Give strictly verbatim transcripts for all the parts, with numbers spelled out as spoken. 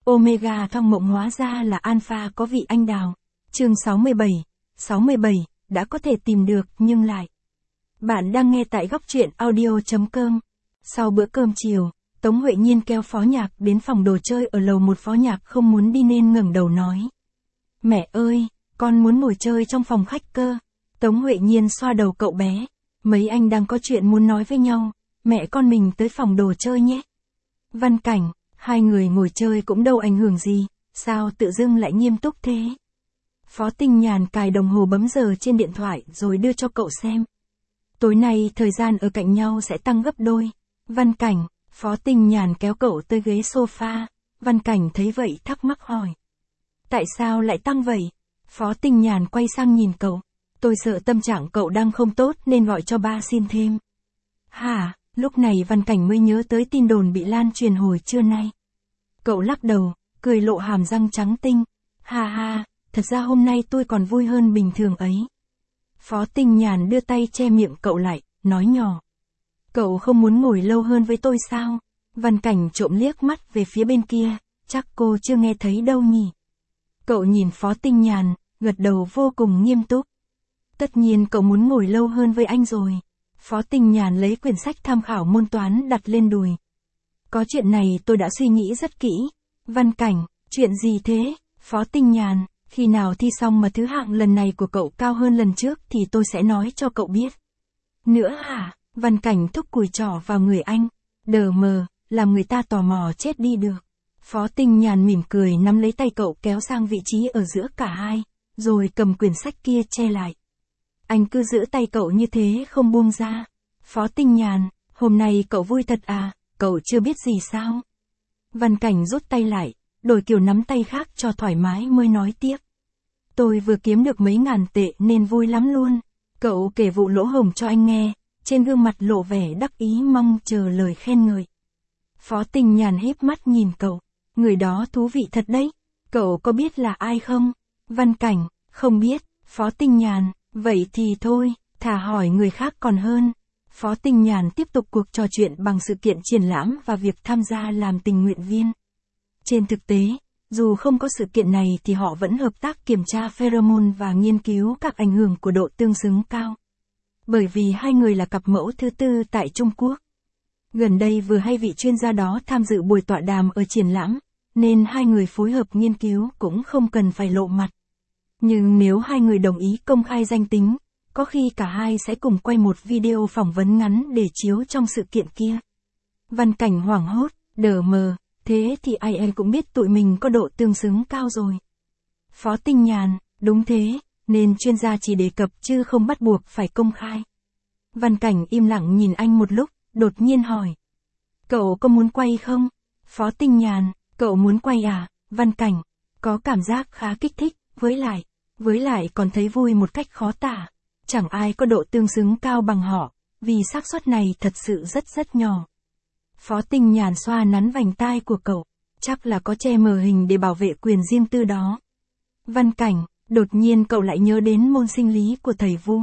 Omega trong mộng hóa ra là Alpha có vị anh đào. Chương sáu mươi bảy. sáu mươi bảy, đã có thể tìm được nhưng lại. Bạn đang nghe tại góc truyện audio chấm com. Sau bữa cơm chiều, Tống Huệ Nhiên kéo Phó Nhạc đến phòng đồ chơi ở lầu một. Phó Nhạc không muốn đi nên ngẩng đầu nói. Mẹ ơi, con muốn ngồi chơi trong phòng khách cơ. Tống Huệ Nhiên xoa đầu cậu bé. Mấy anh đang có chuyện muốn nói với nhau, mẹ con mình tới phòng đồ chơi nhé. Văn Cảnh, hai người ngồi chơi cũng đâu ảnh hưởng gì, sao tự dưng lại nghiêm túc thế? Phó Tinh Nhàn cài đồng hồ bấm giờ trên điện thoại rồi đưa cho cậu xem. Tối nay thời gian ở cạnh nhau sẽ tăng gấp đôi. Văn Cảnh, Phó Tinh Nhàn kéo cậu tới ghế sofa. Văn Cảnh thấy vậy thắc mắc hỏi. Tại sao lại tăng vậy? Phó Tinh Nhàn quay sang nhìn cậu. Tôi sợ tâm trạng cậu đang không tốt nên gọi cho ba xin thêm. Hả? Lúc này Văn Cảnh mới nhớ tới tin đồn bị lan truyền hồi trưa nay. Cậu lắc đầu, cười lộ hàm răng trắng tinh. Ha ha, thật ra hôm nay tôi còn vui hơn bình thường ấy. Phó Tinh Nhàn đưa tay che miệng cậu lại, nói nhỏ. Cậu không muốn ngồi lâu hơn với tôi sao? Văn Cảnh trộm liếc mắt về phía bên kia, chắc cô chưa nghe thấy đâu nhỉ. Cậu nhìn Phó Tinh Nhàn, gật đầu vô cùng nghiêm túc. Tất nhiên cậu muốn ngồi lâu hơn với anh rồi. Phó Tinh Nhàn lấy quyển sách tham khảo môn toán đặt lên đùi. Có chuyện này tôi đã suy nghĩ rất kỹ. Văn Cảnh, chuyện gì thế? Phó Tinh Nhàn, khi nào thi xong mà thứ hạng lần này của cậu cao hơn lần trước thì tôi sẽ nói cho cậu biết. Nữa hả? Văn Cảnh thúc cùi trỏ vào người anh. Đờ mờ, làm người ta tò mò chết đi được. Phó Tinh Nhàn mỉm cười nắm lấy tay cậu kéo sang vị trí ở giữa cả hai, rồi cầm quyển sách kia che lại. Anh cứ giữ tay cậu như thế không buông ra. Phó Tinh Nhàn, hôm nay cậu vui thật à, cậu chưa biết gì sao? Văn Cảnh rút tay lại, đổi kiểu nắm tay khác cho thoải mái mới nói tiếp. Tôi vừa kiếm được mấy ngàn tệ nên vui lắm luôn. Cậu kể vụ lỗ hổng cho anh nghe, trên gương mặt lộ vẻ đắc ý mong chờ lời khen ngợi. Phó Tinh Nhàn híp mắt nhìn cậu, người đó thú vị thật đấy. Cậu có biết là ai không? Văn Cảnh, không biết. Phó Tinh Nhàn, vậy thì thôi, thà hỏi người khác còn hơn. Phó Tinh Nhàn tiếp tục cuộc trò chuyện bằng sự kiện triển lãm và việc tham gia làm tình nguyện viên. Trên thực tế, dù không có sự kiện này thì họ vẫn hợp tác kiểm tra pheromone và nghiên cứu các ảnh hưởng của độ tương xứng cao. Bởi vì hai người là cặp mẫu thứ tư tại Trung Quốc. Gần đây vừa hay vị chuyên gia đó tham dự buổi tọa đàm ở triển lãm, nên hai người phối hợp nghiên cứu cũng không cần phải lộ mặt. Nhưng nếu hai người đồng ý công khai danh tính, có khi cả hai sẽ cùng quay một video phỏng vấn ngắn để chiếu trong sự kiện kia. Văn Cảnh hoảng hốt, đờ mờ, thế thì ai em cũng biết tụi mình có độ tương xứng cao rồi. Phó Tinh Nhàn, đúng thế, nên chuyên gia chỉ đề cập chứ không bắt buộc phải công khai. Văn Cảnh im lặng nhìn anh một lúc, đột nhiên hỏi. Cậu có muốn quay không? Phó Tinh Nhàn, cậu muốn quay à? Văn Cảnh, có cảm giác khá kích thích, với lại, với lại còn thấy vui một cách khó tả. Chẳng ai có độ tương xứng cao bằng họ, vì xác suất này thật sự rất rất nhỏ. Phó Tinh Nhàn xoa nắn vành tai của cậu, chắc là có che mờ hình để bảo vệ quyền riêng tư đó. Văn Cảnh, đột nhiên cậu lại nhớ đến môn sinh lý của thầy Vu.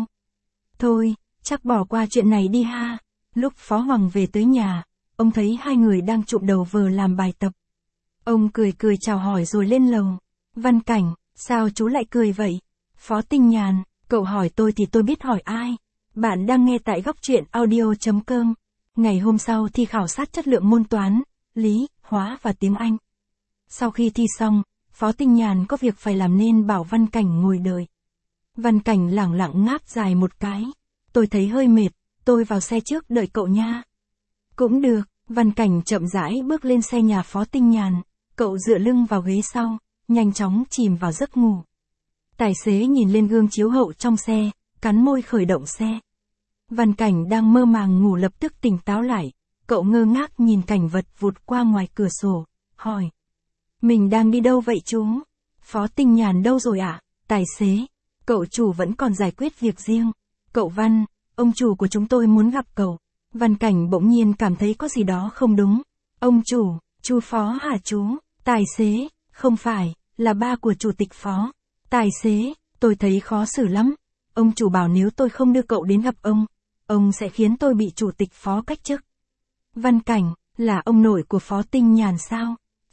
Thôi, chắc bỏ qua chuyện này đi ha. Lúc Phó Hoàng về tới nhà, ông thấy hai người đang chụm đầu vờ làm bài tập. Ông cười cười chào hỏi rồi lên lầu. Văn Cảnh, sao chú lại cười vậy? Phó Tinh Nhàn, cậu hỏi tôi thì tôi biết hỏi ai. Bạn đang nghe tại góc truyện audio chấm com. Ngày hôm sau thi khảo sát chất lượng môn toán, lý, hóa và tiếng Anh. Sau khi thi xong, Phó Tinh Nhàn có việc phải làm nên bảo Văn Cảnh ngồi đợi. Văn Cảnh lẳng lặng ngáp dài một cái. Tôi thấy hơi mệt, tôi vào xe trước đợi cậu nha. Cũng được, Văn Cảnh chậm rãi bước lên xe nhà Phó Tinh Nhàn. Cậu dựa lưng vào ghế sau, nhanh chóng chìm vào giấc ngủ. Tài xế nhìn lên gương chiếu hậu trong xe, cắn môi khởi động xe. Văn Cảnh đang mơ màng ngủ lập tức tỉnh táo lại. Cậu ngơ ngác nhìn cảnh vật vụt qua ngoài cửa sổ, hỏi. Mình đang đi đâu vậy chú? Phó Tinh Nhàn đâu rồi ạ? À? Tài xế, cậu chủ vẫn còn giải quyết việc riêng. Cậu Văn, ông chủ của chúng tôi muốn gặp cậu. Văn Cảnh bỗng nhiên cảm thấy có gì đó không đúng. Ông chủ, chú Phó hả chú? Tài xế, không phải, là ba của chủ tịch Phó. Tài xế, tôi thấy khó xử lắm. Ông chủ bảo nếu tôi không đưa cậu đến gặp ông, ông sẽ khiến tôi bị chủ tịch Phó cách chức. Văn Cảnh, là ông nội của Phó Tinh Nhàn sao?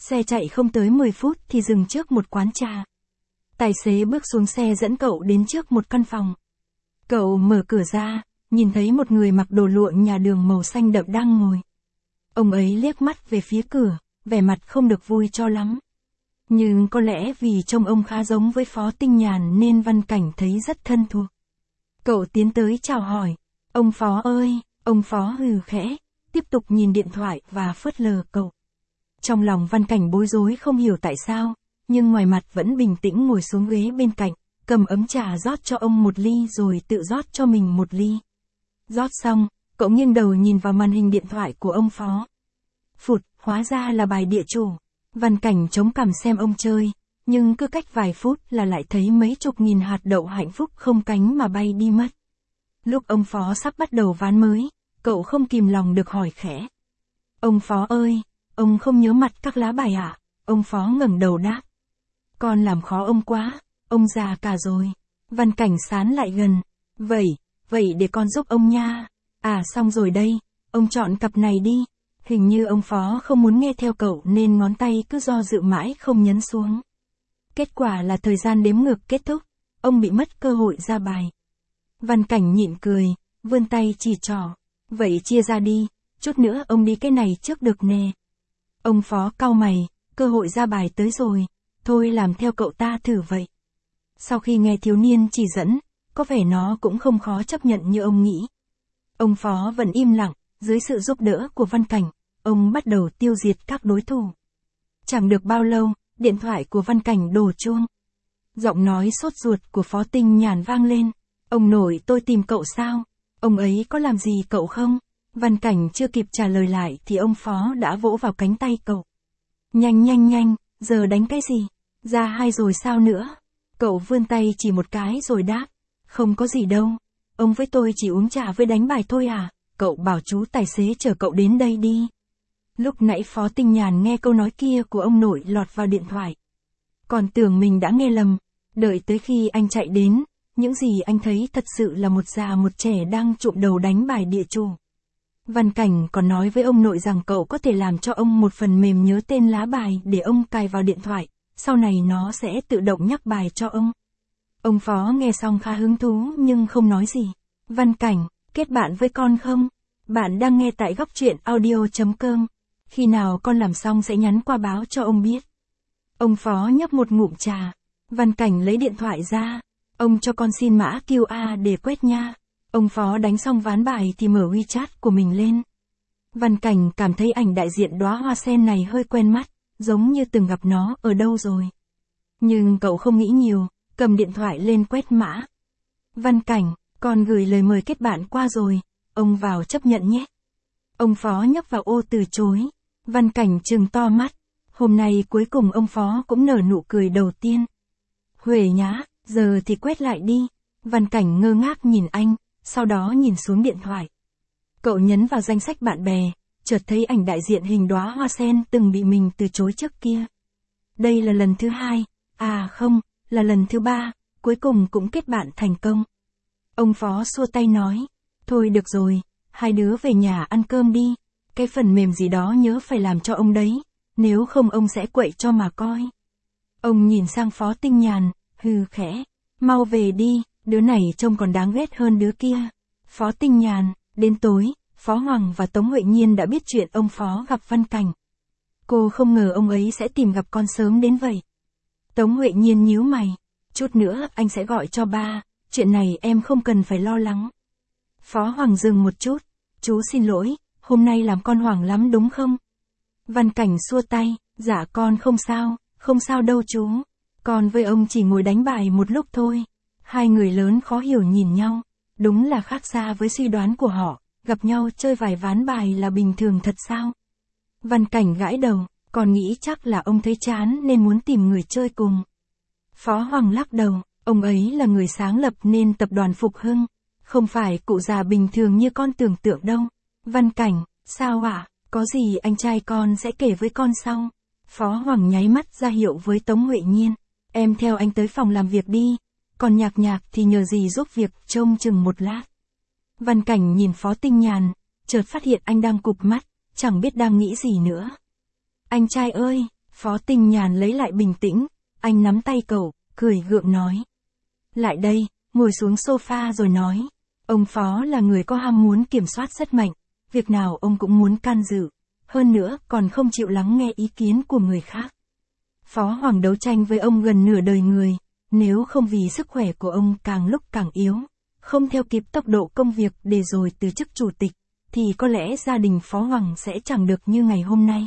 Xe chạy không tới mười phút thì dừng trước một quán trà. Tài xế bước xuống xe dẫn cậu đến trước một căn phòng. Cậu mở cửa ra, nhìn thấy một người mặc đồ lụa nhà đường màu xanh đậm đang ngồi. Ông ấy liếc mắt về phía cửa, vẻ mặt không được vui cho lắm. Nhưng có lẽ vì trông ông khá giống với Phó Tinh Nhàn nên Văn Cảnh thấy rất thân thuộc. Cậu tiến tới chào hỏi. Ông Phó ơi, ông Phó hừ khẽ, tiếp tục nhìn điện thoại và phớt lờ cậu. Trong lòng Văn Cảnh bối rối không hiểu tại sao, nhưng ngoài mặt vẫn bình tĩnh ngồi xuống ghế bên cạnh, cầm ấm trà rót cho ông một ly rồi tự rót cho mình một ly. Rót xong, cậu nghiêng đầu nhìn vào màn hình điện thoại của ông Phó. Phụt, hóa ra là bài địa chủ. Văn Cảnh chống cằm xem ông chơi, nhưng cứ cách vài phút là lại thấy mấy chục nghìn hạt đậu hạnh phúc không cánh mà bay đi mất. Lúc ông Phó sắp bắt đầu ván mới, cậu không kìm lòng được hỏi khẽ. Ông Phó ơi, ông không nhớ mặt các lá bài à? Ông Phó ngẩng đầu đáp. Con làm khó ông quá, ông già cả rồi. Văn Cảnh sán lại gần. Vậy, vậy để con giúp ông nha. À xong rồi đây, ông chọn cặp này đi. Hình như ông Phó không muốn nghe theo cậu nên ngón tay cứ do dự mãi không nhấn xuống. Kết quả là thời gian đếm ngược kết thúc, ông bị mất cơ hội ra bài. Văn Cảnh nhịn cười, vươn tay chỉ trỏ. Vậy chia ra đi, chút nữa ông đi cái này trước được nè. Ông Phó cau mày, cơ hội ra bài tới rồi, thôi làm theo cậu ta thử vậy. Sau khi nghe thiếu niên chỉ dẫn, có vẻ nó cũng không khó chấp nhận như ông nghĩ. Ông Phó vẫn im lặng, dưới sự giúp đỡ của Văn Cảnh, ông bắt đầu tiêu diệt các đối thủ. Chẳng được bao lâu, điện thoại của Văn Cảnh đổ chuông. Giọng nói sốt ruột của Phó Tinh Nhàn vang lên. Ông nội tôi tìm cậu sao? Ông ấy có làm gì cậu không? Văn Cảnh chưa kịp trả lời lại thì ông Phó đã vỗ vào cánh tay cậu. Nhanh nhanh nhanh, giờ đánh cái gì? Ra hai rồi sao nữa? Cậu vươn tay chỉ một cái rồi đáp. Không có gì đâu. Ông với tôi chỉ uống trà với đánh bài thôi à? Cậu bảo chú tài xế chở cậu đến đây đi. Lúc nãy Phó Tinh Nhàn nghe câu nói kia của ông nội lọt vào điện thoại. Còn tưởng mình đã nghe lầm. Đợi tới khi anh chạy đến, những gì anh thấy thật sự là một già một trẻ đang trụm đầu đánh bài địa chủ. Văn Cảnh còn nói với ông nội rằng cậu có thể làm cho ông một phần mềm nhớ tên lá bài để ông cài vào điện thoại, sau này nó sẽ tự động nhắc bài cho ông. Ông Phó nghe xong khá hứng thú nhưng không nói gì. Văn Cảnh, kết bạn với con không? Bạn đang nghe tại góc truyện audio chấm com. Khi nào con làm xong sẽ nhắn qua báo cho ông biết. Ông Phó nhấp một ngụm trà. Văn Cảnh lấy điện thoại ra. Ông cho con xin mã quy rờ để quét nha. Ông Phó đánh xong ván bài thì mở WeChat của mình lên. Văn Cảnh cảm thấy ảnh đại diện đóa hoa sen này hơi quen mắt, giống như từng gặp nó ở đâu rồi. Nhưng cậu không nghĩ nhiều, cầm điện thoại lên quét mã. Văn Cảnh, con gửi lời mời kết bạn qua rồi, ông vào chấp nhận nhé. Ông Phó nhấp vào ô từ chối. Văn Cảnh trừng to mắt. Hôm nay cuối cùng ông Phó cũng nở nụ cười đầu tiên. Huề nhá, giờ thì quét lại đi. Văn Cảnh ngơ ngác nhìn anh, sau đó nhìn xuống điện thoại. Cậu nhấn vào danh sách bạn bè, chợt thấy ảnh đại diện hình đóa hoa sen từng bị mình từ chối trước kia. Đây là lần thứ hai, à không, là lần thứ ba, cuối cùng cũng kết bạn thành công. Ông Phó xua tay nói, thôi được rồi, hai đứa về nhà ăn cơm đi, cái phần mềm gì đó nhớ phải làm cho ông đấy, nếu không ông sẽ quậy cho mà coi. Ông nhìn sang Phó Tinh Nhàn, hừ khẽ, mau về đi, đứa này trông còn đáng ghét hơn đứa kia. Phó Tinh Nhàn, đến tối, Phó Hoàng và Tống Huệ Nhiên đã biết chuyện ông Phó gặp Văn Cảnh. Cô không ngờ ông ấy sẽ tìm gặp con sớm đến vậy. Tống Huệ Nhiên nhíu mày, chút nữa anh sẽ gọi cho ba, chuyện này em không cần phải lo lắng. Phó Hoàng dừng một chút, chú xin lỗi, hôm nay làm con hoảng lắm đúng không? Văn Cảnh xua tay, dạ con không sao, không sao đâu chú, con với ông chỉ ngồi đánh bài một lúc thôi. Hai người lớn khó hiểu nhìn nhau, đúng là khác xa với suy đoán của họ, gặp nhau chơi vài ván bài là bình thường thật sao? Văn Cảnh gãi đầu, còn nghĩ chắc là ông thấy chán nên muốn tìm người chơi cùng. Phó Hoàng lắc đầu, ông ấy là người sáng lập nên tập đoàn Phục Hưng, không phải cụ già bình thường như con tưởng tượng đâu. Văn Cảnh, sao ạ? À? Có gì anh trai con sẽ kể với con sau. Phó Hoàng nháy mắt ra hiệu với Tống Huệ Nhiên, em theo anh tới phòng làm việc đi, còn Nhạc Nhạc thì nhờ gì giúp việc trông chừng một lát. Văn Cảnh nhìn Phó Tinh Nhàn, chợt phát hiện anh đang cụp mắt, chẳng biết đang nghĩ gì nữa. Anh trai ơi, Phó Tinh Nhàn lấy lại bình tĩnh, anh nắm tay cậu, cười gượng nói. Lại đây, ngồi xuống sofa rồi nói. Ông Phó là người có ham muốn kiểm soát rất mạnh, việc nào ông cũng muốn can dự, hơn nữa còn không chịu lắng nghe ý kiến của người khác. Phó Hoàng đấu tranh với ông gần nửa đời người, nếu không vì sức khỏe của ông càng lúc càng yếu, không theo kịp tốc độ công việc để rồi từ chức chủ tịch, thì có lẽ gia đình Phó Hoàng sẽ chẳng được như ngày hôm nay.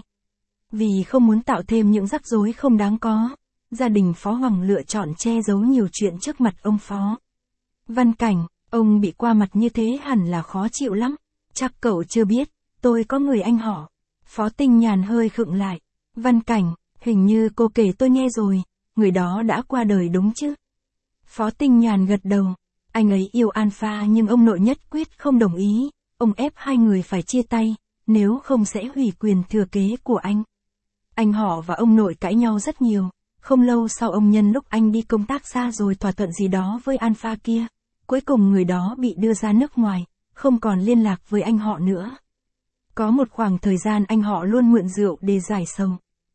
Vì không muốn tạo thêm những rắc rối không đáng có, gia đình Phó Hoàng lựa chọn che giấu nhiều chuyện trước mặt ông Phó. Văn Cảnh, ông bị qua mặt như thế hẳn là khó chịu lắm, chắc cậu chưa biết, tôi có người anh họ. Phó Tinh Nhàn hơi khựng lại. Văn Cảnh, hình như cô kể tôi nghe rồi, người đó đã qua đời đúng chứ? Phó Tinh Nhàn gật đầu. Anh ấy yêu Alpha nhưng ông nội nhất quyết không đồng ý, ông ép hai người phải chia tay, nếu không sẽ hủy quyền thừa kế của anh. Anh họ và ông nội cãi nhau rất nhiều, không lâu sau ông nhân lúc anh đi công tác xa rồi thỏa thuận gì đó với Alpha kia, cuối cùng người đó bị đưa ra nước ngoài, không còn liên lạc với anh họ nữa. Có một khoảng thời gian anh họ luôn mượn rượu để giải sầu.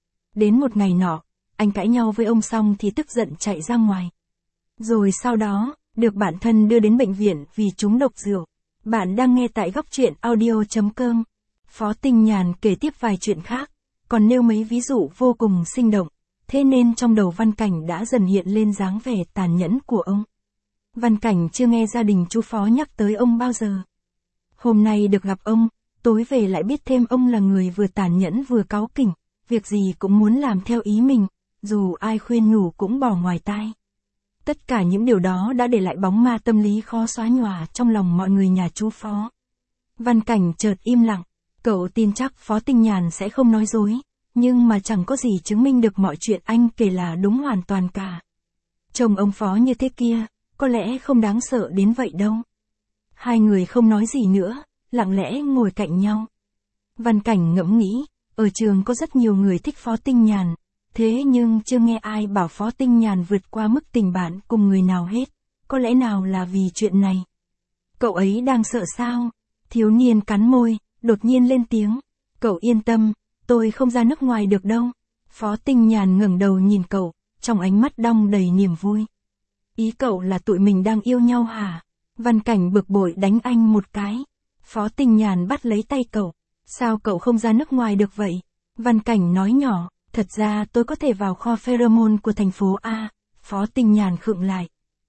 Đến một ngày nọ, anh cãi nhau với ông xong thì tức giận chạy ra ngoài. Rồi sau đó, được bạn thân đưa đến bệnh viện vì trúng độc rượu. Bạn đang nghe tại góc truyện audio chấm com. Phó Tinh Nhàn kể tiếp vài chuyện khác, còn nêu mấy ví dụ vô cùng sinh động, thế nên trong đầu Văn Cảnh đã dần hiện lên dáng vẻ tàn nhẫn của ông. Văn Cảnh chưa nghe gia đình chú Phó nhắc tới ông bao giờ. Hôm nay được gặp ông, tối về lại biết thêm ông là người vừa tàn nhẫn vừa cáu kỉnh, việc gì cũng muốn làm theo ý mình, dù ai khuyên nhủ cũng bỏ ngoài tai. Tất cả những điều đó đã để lại bóng ma tâm lý khó xóa nhòa trong lòng mọi người nhà chú Phó. Văn Cảnh chợt im lặng, cậu tin chắc Phó Tinh Nhàn sẽ không nói dối, nhưng mà chẳng có gì chứng minh được mọi chuyện anh kể là đúng hoàn toàn cả. Chồng ông Phó như thế kia, có lẽ không đáng sợ đến vậy đâu. Hai người không nói gì nữa, lặng lẽ ngồi cạnh nhau. Văn Cảnh ngẫm nghĩ, ở trường có rất nhiều người thích Phó Tinh Nhàn, thế nhưng chưa nghe ai bảo Phó Tinh Nhàn vượt qua mức tình bạn cùng người nào hết, có lẽ nào là vì chuyện này. Cậu ấy đang sợ sao? Thiếu niên cắn môi, đột nhiên lên tiếng. Cậu yên tâm, tôi không ra nước ngoài được đâu. Phó Tinh Nhàn ngẩng đầu nhìn cậu, trong ánh mắt đong đầy niềm vui. Ý cậu là tụi mình đang yêu nhau hả? Văn Cảnh bực bội đánh anh một cái. Phó Tinh Nhàn bắt lấy tay cậu. Sao cậu không ra nước ngoài được vậy? Văn Cảnh nói nhỏ, thật ra tôi có thể vào kho pheromone của thành phố A. Phó Tinh Nhàn khựng lại.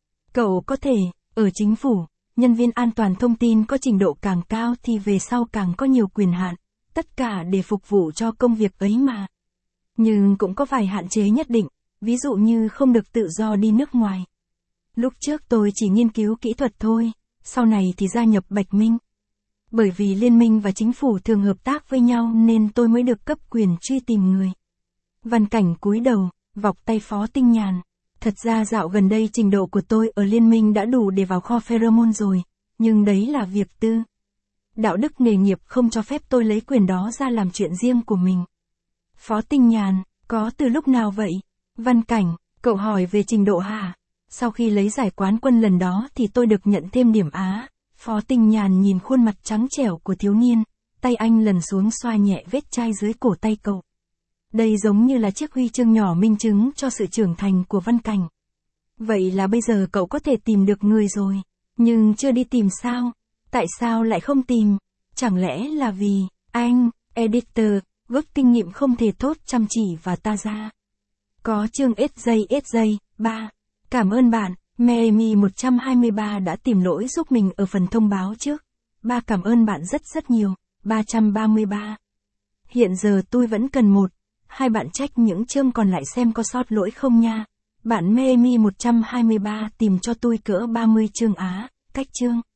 Cậu có thể, ở chính phủ, nhân viên an toàn thông tin có trình độ càng cao thì về sau càng có nhiều quyền hạn, tất cả để phục vụ cho công việc ấy mà. Nhưng cũng có vài hạn chế nhất định, ví dụ như không được tự do đi nước ngoài. Lúc trước tôi chỉ nghiên cứu kỹ thuật thôi, sau này thì gia nhập Bạch Minh. Bởi vì liên minh và chính phủ thường hợp tác với nhau nên tôi mới được cấp quyền truy tìm người. Văn Cảnh cúi đầu, vọc tay Phó Tinh Nhàn. Thật ra dạo gần đây trình độ của tôi ở liên minh đã đủ để vào kho pheromone rồi, nhưng đấy là việc tư. Đạo đức nghề nghiệp không cho phép tôi lấy quyền đó ra làm chuyện riêng của mình. Phó Tinh Nhàn, có từ lúc nào vậy? Văn Cảnh, cậu hỏi về trình độ hả? Sau khi lấy giải quán quân lần đó thì tôi được nhận thêm điểm Á. Phó Tinh Nhàn nhìn khuôn mặt trắng trẻo của thiếu niên, tay anh lần xuống xoa nhẹ vết chai dưới cổ tay cậu. Đây giống như là chiếc huy chương nhỏ minh chứng cho sự trưởng thành của Văn Cảnh. Vậy là bây giờ cậu có thể tìm được người rồi, nhưng chưa đi tìm sao? Tại sao lại không tìm? Chẳng lẽ là vì, anh, editor, gốc kinh nghiệm không thể tốt chăm chỉ và ta ra. Có chương ét giây ét giây, ba. Cảm ơn bạn, Miami một trăm hai mươi ba đã tìm lỗi giúp mình ở phần thông báo trước. Ba cảm ơn bạn rất rất nhiều, ba trăm ba mươi ba. Hiện giờ tôi vẫn cần một, hai bạn check những chương còn lại xem có sót lỗi không nha. Bạn Miami một trăm hai mươi ba tìm cho tôi cỡ ba mươi chương Á, cách chương.